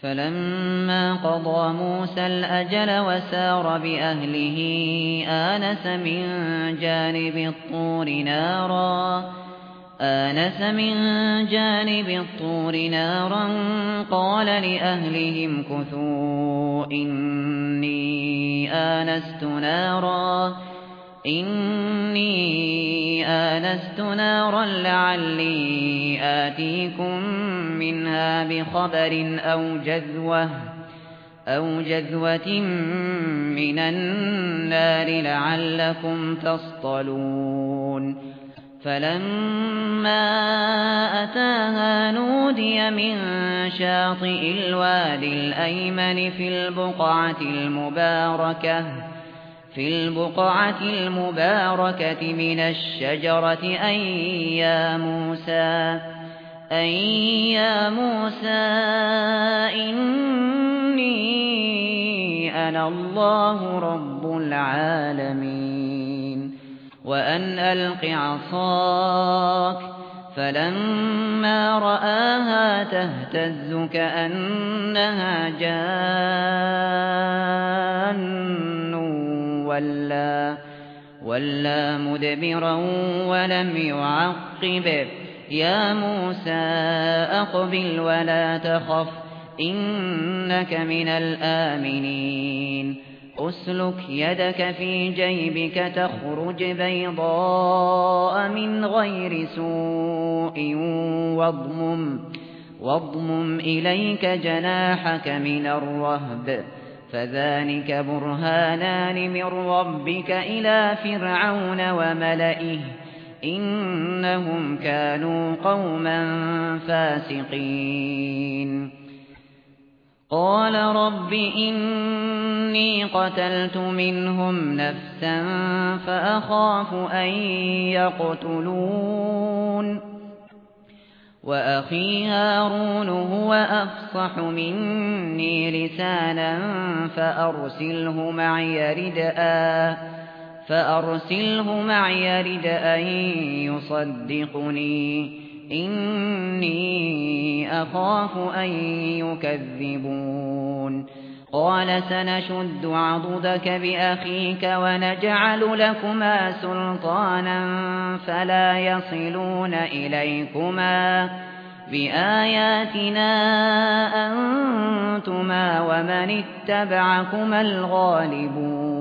فلما قضى موسى الأجل وسار بأهله آنس من جانب الطور نارا قال لأهلهم كثوا إني آنست نارا لعلي آتيكم منها بخبر أو جذوة من النار لعلكم تصطلون فلما أتاها نودي من شاطئ الوادي الأيمن في البقعة المباركة من الشجرة أن يا موسى إني أنا الله رب العالمين وأن ألق عصاك فلما رآها تهتز كأنها جان ولا مدبرا ولم يعقب يا موسى أقبل ولا تخف إنك من الآمنين أسلك يدك في جيبك تخرج بيضاء من غير سوء واضمم إليك جناحك من الرهب فذلك برهانان من ربك إلى فرعون وملئه إنهم كانوا قوما فاسقين قال رب إني قتلت منهم نفسا فأخاف أن يقتلون وأخي هارون هو أفصح مني لسانا فأرسله معي رد أن يصدقني إني أخاف أن يكذبون قال سنشد عضدك بأخيك ونجعل لكما سلطانا فلا يصلون إليكما بآياتنا أنتما ومن اتبعكما الغالبون